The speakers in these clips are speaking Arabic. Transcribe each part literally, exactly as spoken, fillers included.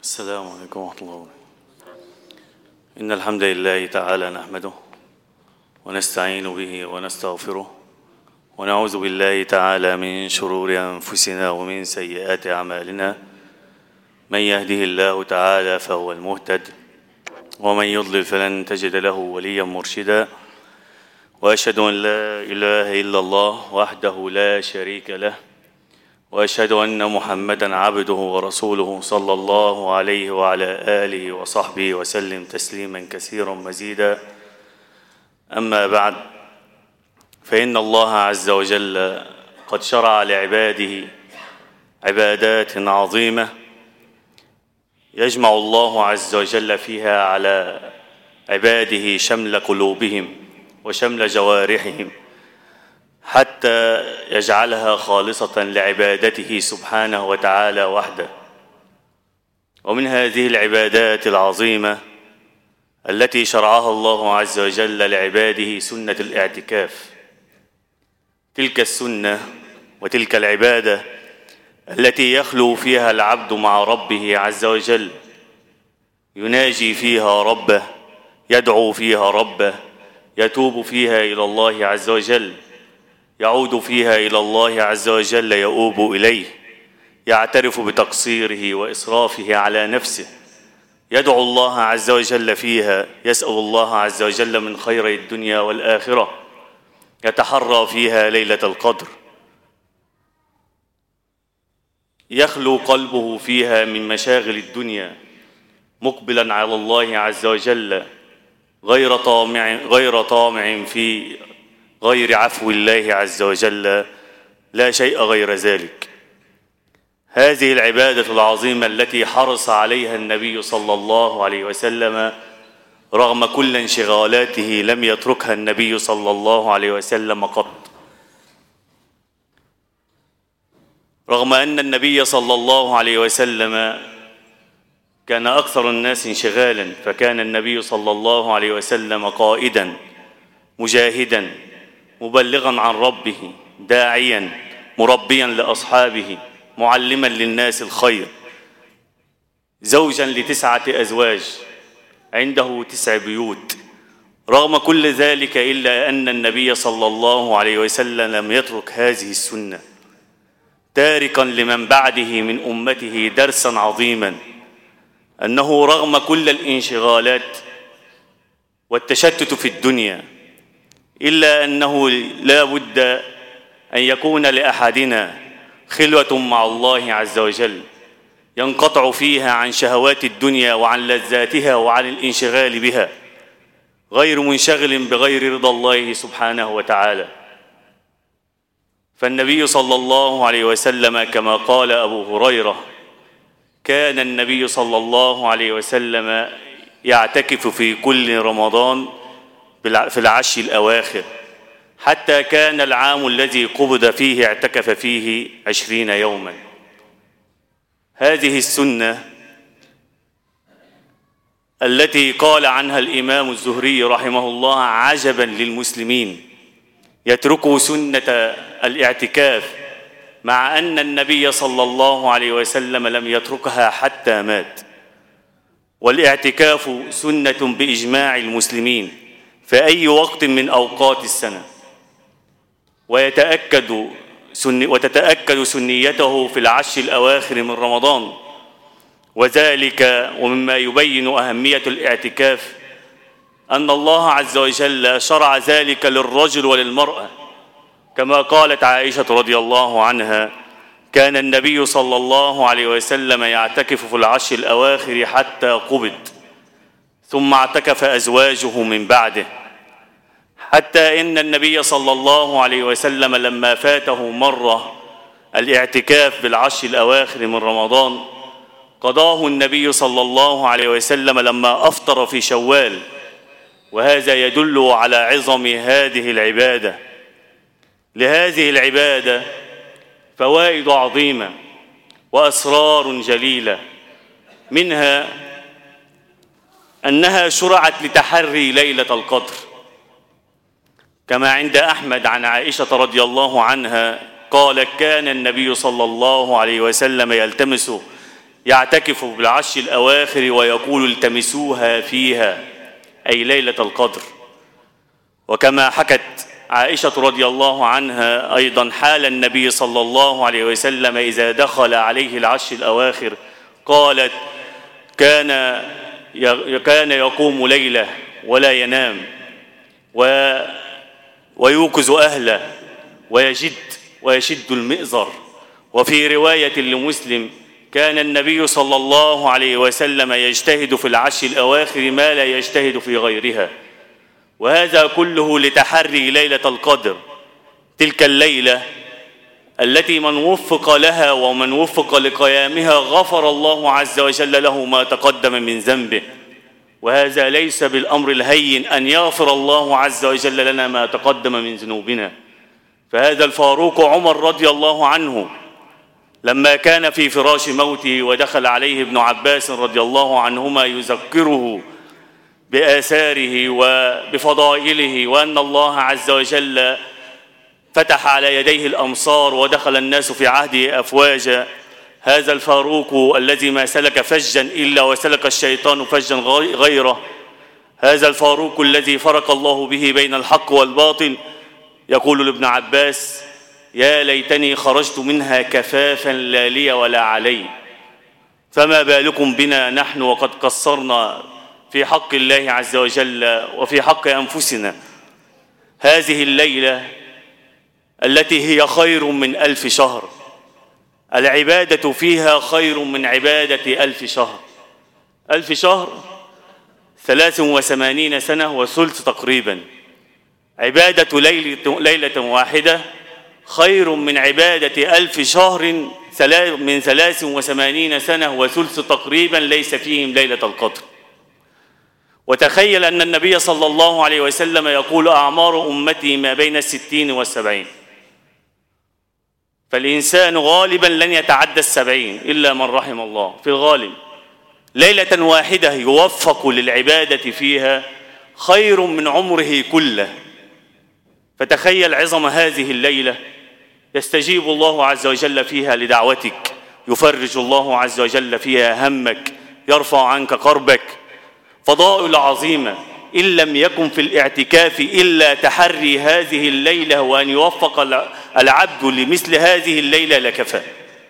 السلام عليكم ورحمة الله وبركاته. إن الحمد لله تعالى نحمده ونستعين به ونستغفره ونعوذ بالله تعالى من شرور أنفسنا ومن سيئات أعمالنا. من يهده الله تعالى فهو المهتد ومن يضلل فلن تجد له وليا مرشدا. وأشهد أن لا إله إلا الله وحده لا شريك له وأشهد أن محمدًا عبده ورسوله صلى الله عليه وعلى آله وصحبه وسلم تسليمًا كثيرًا مزيدًا. أما بعد، فإن الله عز وجل قد شرع لعباده عبادات عظيمة يجمع الله عز وجل فيها على عباده شمل قلوبهم وشمل جوارحهم حتى يجعلها خالصة لعبادته سبحانه وتعالى وحده. ومن هذه العبادات العظيمة التي شرعها الله عز وجل لعباده سنة الاعتكاف. تلك السنة وتلك العبادة التي يخلو فيها العبد مع ربه عز وجل، يناجي فيها ربه، يدعو فيها ربه، يتوب فيها إلى الله عز وجل، يعود فيها إلى الله عز وجل، يؤوب إليه، يعترف بتقصيره وإسرافه على نفسه، يدعو الله عز وجل فيها، يسأل الله عز وجل من خير الدنيا والآخرة، يتحرى فيها ليلة القدر، يخلو قلبه فيها من مشاغل الدنيا مقبلا على الله عز وجل غير طامع غير طامع في غير عفو الله عز وجل، لا شيء غير ذلك. هذه العبادة العظيمة التي حرص عليها النبي صلى الله عليه وسلم رغم كل انشغالاته، لم يتركها النبي صلى الله عليه وسلم قط، رغم أن النبي صلى الله عليه وسلم كان أكثر الناس انشغالا، فكان النبي صلى الله عليه وسلم قائدا مجاهدا مبلغا عن ربه، داعيا مربيا لأصحابه، معلما للناس الخير، زوجا لتسعة أزواج، عنده تسع بيوت. رغم كل ذلك إلا أن النبي صلى الله عليه وسلم لم يترك هذه السنة، تاركا لمن بعده من أمته درسا عظيما، أنه رغم كل الانشغالات والتشتت في الدنيا إلا أنه لا بد أن يكون لأحدنا خلوة مع الله عز وجل ينقطع فيها عن شهوات الدنيا وعن لذاتها وعن الانشغال بها، غير منشغل بغير رضا الله سبحانه وتعالى. فالنبي صلى الله عليه وسلم كما قال أبو هريرة: كان النبي صلى الله عليه وسلم يعتكف في كل رمضان في العشر الأواخر، حتى كان العام الذي قبض فيه اعتكف فيه عشرين يوما. هذه السنة التي قال عنها الإمام الزهري رحمه الله: عجبا للمسلمين يتركوا سنة الاعتكاف، مع أن النبي صلى الله عليه وسلم لم يتركها حتى مات. والاعتكاف سنة بإجماع المسلمين في أي وقت من أوقات السنة، ويتأكد سن وتتأكد سنيته في العشر الأواخر من رمضان. وذلك ومما يبين أهمية الاعتكاف أن الله عز وجل شرع ذلك للرجل وللمرأة، كما قالت عائشة رضي الله عنها: كان النبي صلى الله عليه وسلم يعتكف في العشر الأواخر حتى قبض، ثم اعتكف أزواجه من بعده، حتى إن النبي صلى الله عليه وسلم لما فاته مرة الاعتكاف بالعشر الأواخر من رمضان قضاه النبي صلى الله عليه وسلم لما أفطر في شوال. وهذا يدل على عظم هذه العبادة. لهذه العبادة فوائد عظيمة وأسرار جليلة، منها أنها شرعت لتحري ليلة القدر، كما عند أحمد عن عائشة رضي الله عنها قالت: كان النبي صلى الله عليه وسلم يلتمس يعتكف بالعشر الأواخر ويقول التمسوها فيها، أي ليلة القدر. وكما حكت عائشة رضي الله عنها أيضا حال النبي صلى الله عليه وسلم إذا دخل عليه العشر الأواخر، قالت: كان كان يقوم ليلة ولا ينام ويوقظ أهله ويجد ويشد المئزر. وفي رواية لمسلم: كان النبي صلى الله عليه وسلم يجتهد في العشر الأواخر ما لا يجتهد في غيرها، وهذا كله لتحري ليلة القدر، تلك الليلة التي من وفق لها ومن وفق لقيامها غفر الله عز وجل له ما تقدم من ذنبه. وهذا ليس بالأمر الهين أن يغفر الله عز وجل لنا ما تقدم من ذنوبنا. فهذا الفاروق عمر رضي الله عنه لما كان في فراش موته ودخل عليه ابن عباس رضي الله عنهما يذكره بآثاره وبفضائله وأن الله عز وجل فتح على يديه الأمصار ودخل الناس في عهده أفواجا، هذا الفاروق الذي ما سلك فجا إلا وسلك الشيطان فجا غيره، هذا الفاروق الذي فرق الله به بين الحق والباطل، يقول لابن عباس: يا ليتني خرجت منها كفافا لا لي ولا علي. فما بالكم بنا نحن وقد قصرنا في حق الله عز وجل وفي حق أنفسنا. هذه الليلة التي هي خير من ألف شهر، العبادة فيها خير من عبادة ألف شهر. ألف شهر ثلاث وثمانين سنة وثلث تقريبا، عبادة ليلة, ليلة واحدة خير من عبادة ألف شهر من ثلاث وثمانين سنة وثلث تقريبا ليس فيهم ليلة القدر. وتخيل أن النبي صلى الله عليه وسلم يقول: أعمار أمتي ما بين الستين والسبعين، فالإنسان غالبا لن يتعدى السبعين إلا من رحم الله في الغالب. ليلة واحدة يوفق للعبادة فيها خير من عمره كله. فتخيل عظم هذه الليلة، يستجيب الله عز وجل فيها لدعوتك، يفرج الله عز وجل فيها همك، يرفع عنك كربك. فضائل عظيمة، إن لم يكن في الاعتكاف إلا تحري هذه الليلة وأن يوفق العبد لمثل هذه الليلة لكفى.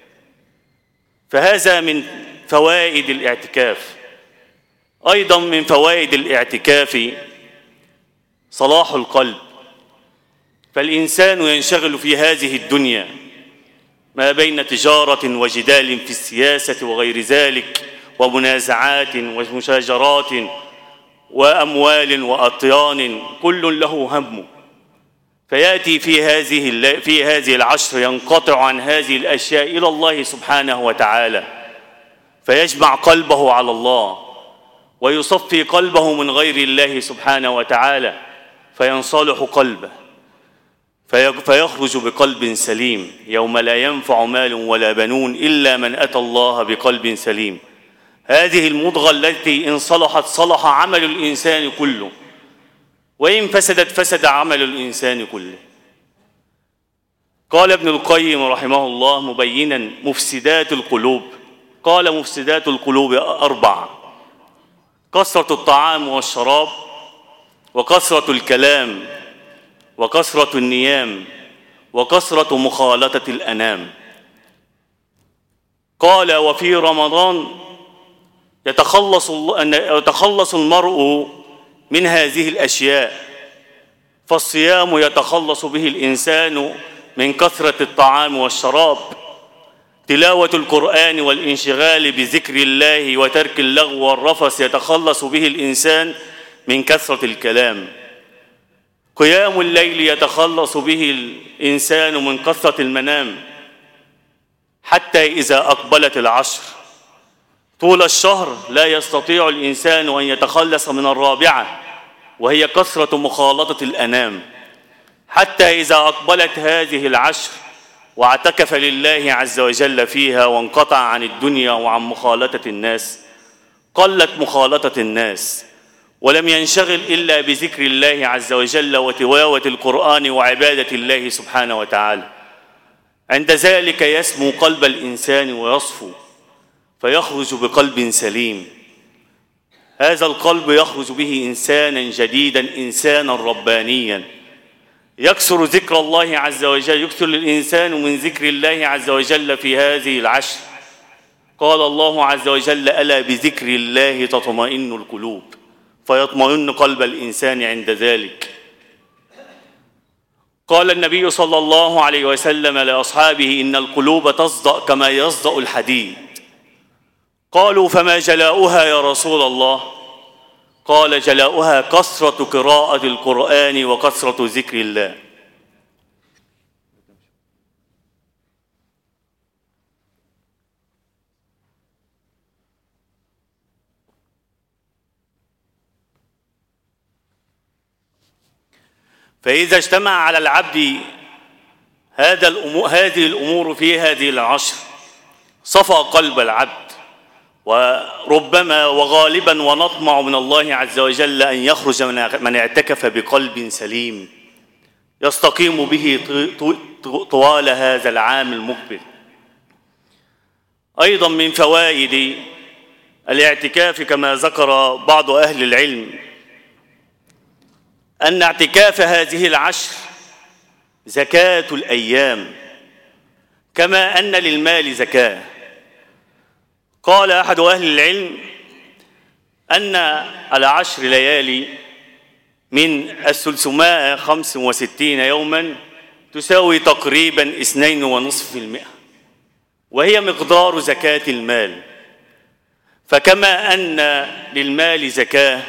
فهذا من فوائد الاعتكاف. أيضا من فوائد الاعتكاف صلاح القلب. فالإنسان ينشغل في هذه الدنيا ما بين تجارة وجدال في السياسة وغير ذلك، ومنازعات ومشاجرات وأموال وأطيان، كل له همه. فيأتي في هذه في هذه العشر ينقطع عن هذه الأشياء إلى الله سبحانه وتعالى، فيجمع قلبه على الله ويصفي قلبه من غير الله سبحانه وتعالى، فينصلح قلبه فيخرج بقلب سليم يوم لا ينفع مال ولا بنون إلا من أتى الله بقلب سليم. هذه المضغة التي إن صلحت صلح عمل الإنسان كله، وإن فسدت فسد عمل الإنسان كله. قال ابن القيم رحمه الله مبينا مفسدات القلوب، قال: مفسدات القلوب أربع: كثرة الطعام والشراب، وكثرة الكلام، وكثرة النيام، وكثرة مخالطة الأنام. قال: وفي رمضان يتخلص يتخلص المرء من هذه الأشياء، فالصيام يتخلص به الإنسان من كثرة الطعام والشراب، تلاوة القرآن والانشغال بذكر الله وترك اللغو والرفث يتخلص به الإنسان من كثرة الكلام، قيام الليل يتخلص به الإنسان من كثرة المنام، حتى إذا أقبلت العشر طول الشهر لا يستطيع الإنسان أن يتخلص من الرابعة وهي كثرة مخالطة الأنام، حتى إذا أقبلت هذه العشر واعتكف لله عز وجل فيها وانقطع عن الدنيا وعن مخالطة الناس، قلت مخالطة الناس ولم ينشغل إلا بذكر الله عز وجل وتلاوة القرآن وعبادة الله سبحانه وتعالى. عند ذلك يسمو قلب الإنسان ويصفو، فيخرج بقلب سليم. هذا القلب يخرج به إنسانا جديدا، إنسانا ربانيا، يكثر ذكر الله عز وجل، يكثر الإنسان من ذكر الله عز وجل في هذه العشر. قال الله عز وجل: ألا بذكر الله تطمئن القلوب، فيطمئن قلب الإنسان عند ذلك. قال النبي صلى الله عليه وسلم لأصحابه: إن القلوب تصدأ كما يصدأ الحديد. قالوا: فما جلاؤها يا رسول الله؟ قال: جلاؤها كثرة قراءة القرآن وكثرة ذكر الله. فإذا اجتمع على العبد هذا الأمور هذه الأمور في هذه العشر صفى قلب العبد، وربما وغالبا ونطمع من الله عز وجل أن يخرج من اعتكف بقلب سليم يستقيم به طوال هذا العام المقبل. أيضا من فوائد الاعتكاف كما ذكر بعض أهل العلم أن اعتكاف هذه العشر زكاة الأيام، كما أن للمال زكاة. قال أحد أهل العلم أن العشر ليالي من الثلثمائة خمس وستين يوما تساوي تقريبا اثنين ونصف في المئة، وهي مقدار زكاة المال. فكما أن للمال زكاة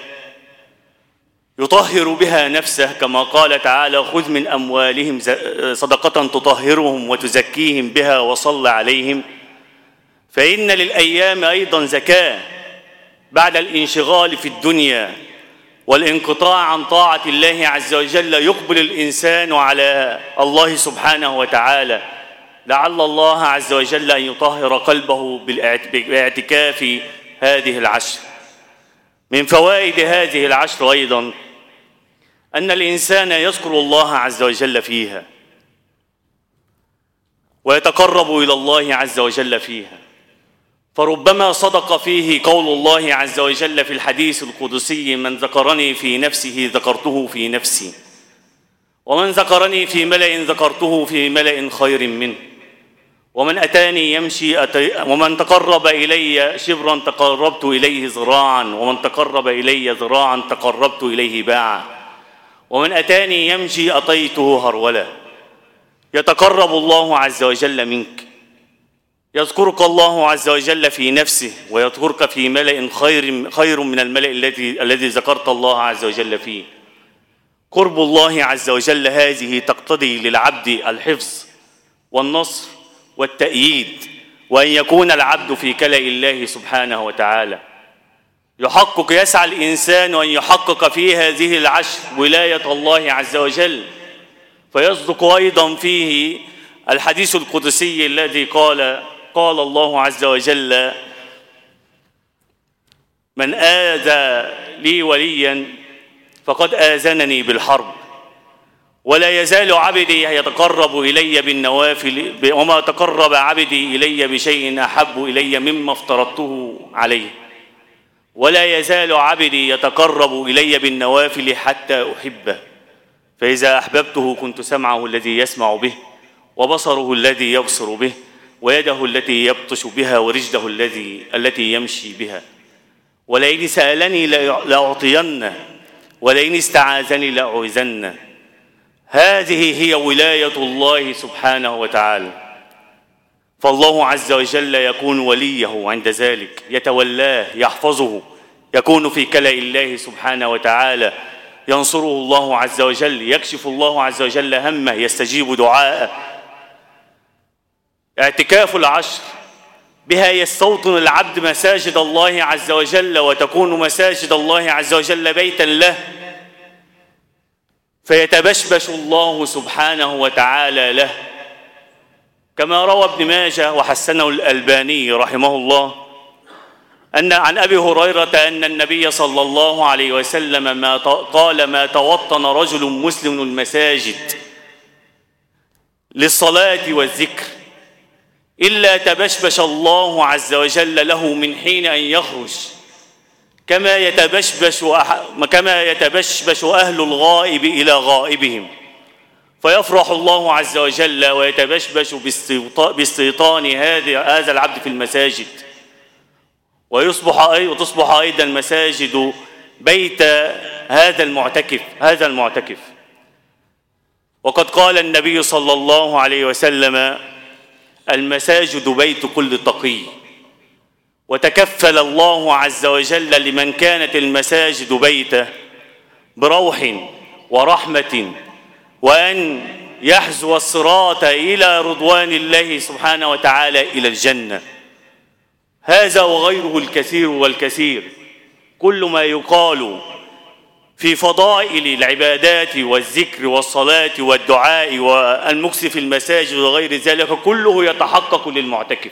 يطهر بها نفسه، كما قال تعالى: خذ من أموالهم صدقة تطهرهم وتزكيهم بها وصل عليهم، فإن للأيام أيضا زكاة. بعد الانشغال في الدنيا والانقطاع عن طاعة الله عز وجل يقبل الإنسان على الله سبحانه وتعالى، لعل الله عز وجل أن يطهر قلبه باعتكاف هذه العشر. من فوائد هذه العشر أيضا أن الإنسان يذكر الله عز وجل فيها ويتقرب إلى الله عز وجل فيها، فربما صدق فيه قول الله عز وجل في الحديث القدسي: من ذكرني في نفسه ذكرته في نفسي، ومن ذكرني في ملأ ذكرته في ملأ خير منه، ومن أتاني يمشي أتي ومن تقرب إلي شبرا تقربت إليه ذراعا، ومن تقرب إلي ذراعا تقربت إليه باعا، ومن أتاني يمشي أتيته هرولا. يتقرب الله عز وجل منك، يذكرك الله عز وجل في نفسه، ويذكرك في ملأ خير خير من الملأ الذي الذي ذكرت الله عز وجل فيه. قرب الله عز وجل هذه تقتضي للعبد الحفظ والنصر والتأييد، وأن يكون العبد في كلأ الله سبحانه وتعالى. يحقق يسعى الإنسان أن يحقق في هذه العشر ولاية الله عز وجل، فيصدق أيضا فيه الحديث القدسي الذي قال قال الله عز وجل: من آذى لي وليا فقد آذنني بالحرب، ولا يزال عبدي يتقرب إلي بالنوافل، وما تقرب عبدي إلي بشيء أحب إلي مما افترضته عليه، ولا يزال عبدي يتقرب إلي بالنوافل حتى أحبه، فإذا أحببته كنت سمعه الذي يسمع به، وبصره الذي يبصر به، ويده التي يبطش بها، ورجله الذي التي يمشي بها. ولئن سألني لأعطينه، ولئن استعاذني لأعوذنه. هذه هي ولاية الله سبحانه وتعالى. فالله عز وجل يكون وليه عند ذلك، يتولاه، يحفظه، يكون في كلأ الله سبحانه وتعالى، ينصره الله عز وجل، يكشف الله عز وجل همه، يستجيب دعاءه. اعتكاف العشر بها يستوطن العبد مساجد الله عز وجل، وتكون مساجد الله عز وجل بيتا له، فيتبشبش الله سبحانه وتعالى له، كما روى ابن ماجه وحسنه الألباني رحمه الله أن عن أبي هريرة أن النبي صلى الله عليه وسلم ما قال: ما توطن رجل مسلم المساجد للصلاة والذكر إلا تبشبش الله عز وجل له من حين أن يخرج، كما يتبشبش كما يتبشبش أهل الغائب إلى غائبهم، فيفرح الله عز وجل ويتبشبش باستيطان هذا العبد في المساجد، ويصبح وتصبح أيضا المساجد بيت هذا المعتكف هذا المعتكف وقد قال النبي صلى الله عليه وسلم: المساجد بيت كل تقي. وتكفل الله عز وجل لمن كانت المساجد بيته بروح ورحمة، وأن يحزو الصراط إلى رضوان الله سبحانه وتعالى إلى الجنة. هذا وغيره الكثير والكثير، كل ما يقال في فضائل العبادات والذكر والصلاة والدعاء والمكث في المساجد وغير ذلك كله يتحقق للمعتكف.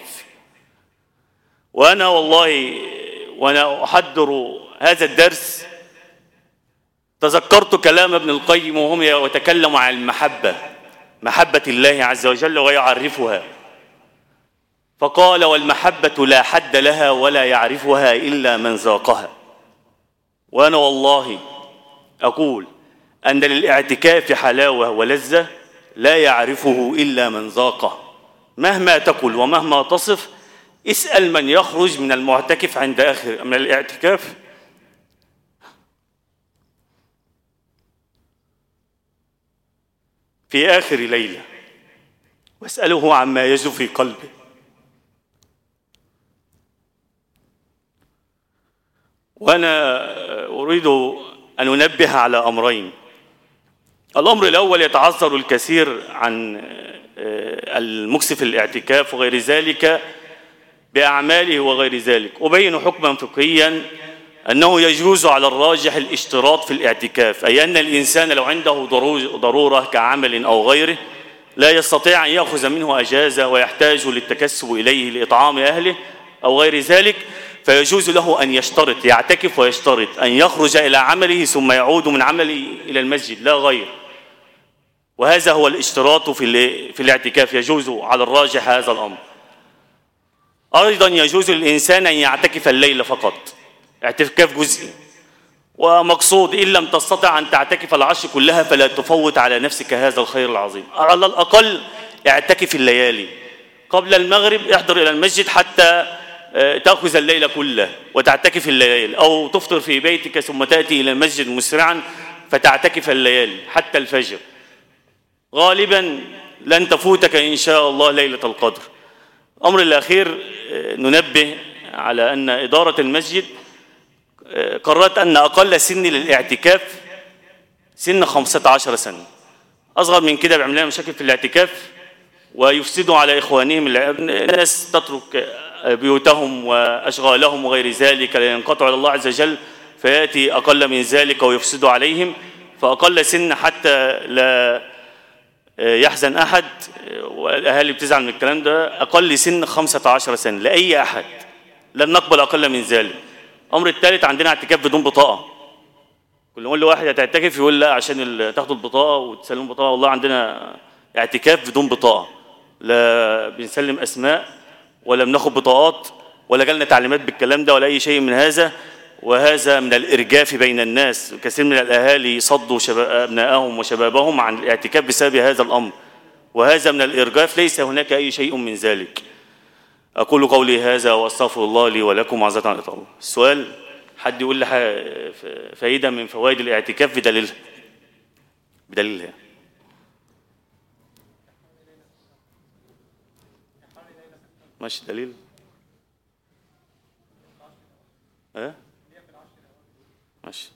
وأنا والله وأنا أحضر هذا الدرس تذكرت كلام ابن القيم وهم يتكلم عن المحبة، محبة الله عز وجل ويعرفها، فقال: والمحبة لا حد لها ولا يعرفها إلا من ذاقها. وأنا والله أقول أن للاعتكاف حلاوة ولذة لا يعرفه إلا من ذاقه. مهما تقل ومهما تصف، اسأل من يخرج من المعتكف عند آخر من الاعتكاف في آخر ليلة، واسأله عما يجد في قلبه. وأنا أريد أن أنبه على أمرين. الأمر الأول: يتعذر الكثير عن المكث في الاعتكاف وغير ذلك بأعماله وغير ذلك. أبين حكما فقهيا أنه يجوز على الراجح الاشتراط في الاعتكاف، أي أن الإنسان لو عنده ضرورة كعمل أو غيره لا يستطيع أن يأخذ منه أجازة ويحتاج للتكسب إليه لإطعام أهله أو غير ذلك، فيجوز له أن يشترط، يعتكف ويشترط أن يخرج إلى عمله ثم يعود من عمله إلى المسجد لا غير. وهذا هو الاشتراط في في الاعتكاف، يجوز على الراجح هذا الأمر. أيضا يجوز للإنسان أن يعتكف الليل فقط، اعتكاف جزئي، ومقصود إن لم تستطع أن تعتكف العشر كلها فلا تفوت على نفسك هذا الخير العظيم. على الأقل اعتكف الليالي، قبل المغرب احضر إلى المسجد حتى تأخذ الليل كله وتعتكف الليل، أو تفطر في بيتك ثم تأتي إلى المسجد مسرعا فتعتكف الليالي حتى الفجر. غالبا لن تفوتك إن شاء الله ليلة القدر. الأمر الأخير: ننبه على أن إدارة المسجد قررت أن أقل سن للاعتكاف سن خمسة عشر سنة. أصغر من كده بيعمل لنا مشاكل في الاعتكاف ويفسدوا على إخوانهم. الناس تترك بيوتهم وأشغالهم وغير ذلك لينقطعوا إلى الله عز وجل، فيأتي أقل من ذلك ويفسدوا عليهم. فأقل سن حتى لا يحزن أحد، والأهالي بتزعل من الكلام ده، أقل سن خمسة عشر سنة لأي أحد، لن نقبل أقل من ذلك. الأمر الثالث: عندنا اعتكاف بدون بطاقة. كل نقول له واحد هتعتكف يقول لا عشان تاخدوا البطاقة وتسلموا البطاقة. والله عندنا اعتكاف بدون بطاقة، لا بنسلم أسماء ولا بناخد بطاقات ولا جالنا تعليمات بالكلام ده ولا أي شيء من هذا. وهذا من الإرجاف بين الناس. كثير من الأهالي صدوا أبنائهم وشبابهم عن الاعتكاف بسبب هذا الأمر، وهذا من الإرجاف، ليس هناك أي شيء من ذلك. أقول قولي هذا وأستغفر الله لي ولكم وعزة عن الإطالة. السؤال: حد يقول لي فائدة من فوائد الاعتكاف بدليلها بدليلها ماشي دليل؟ ها؟ ماشي.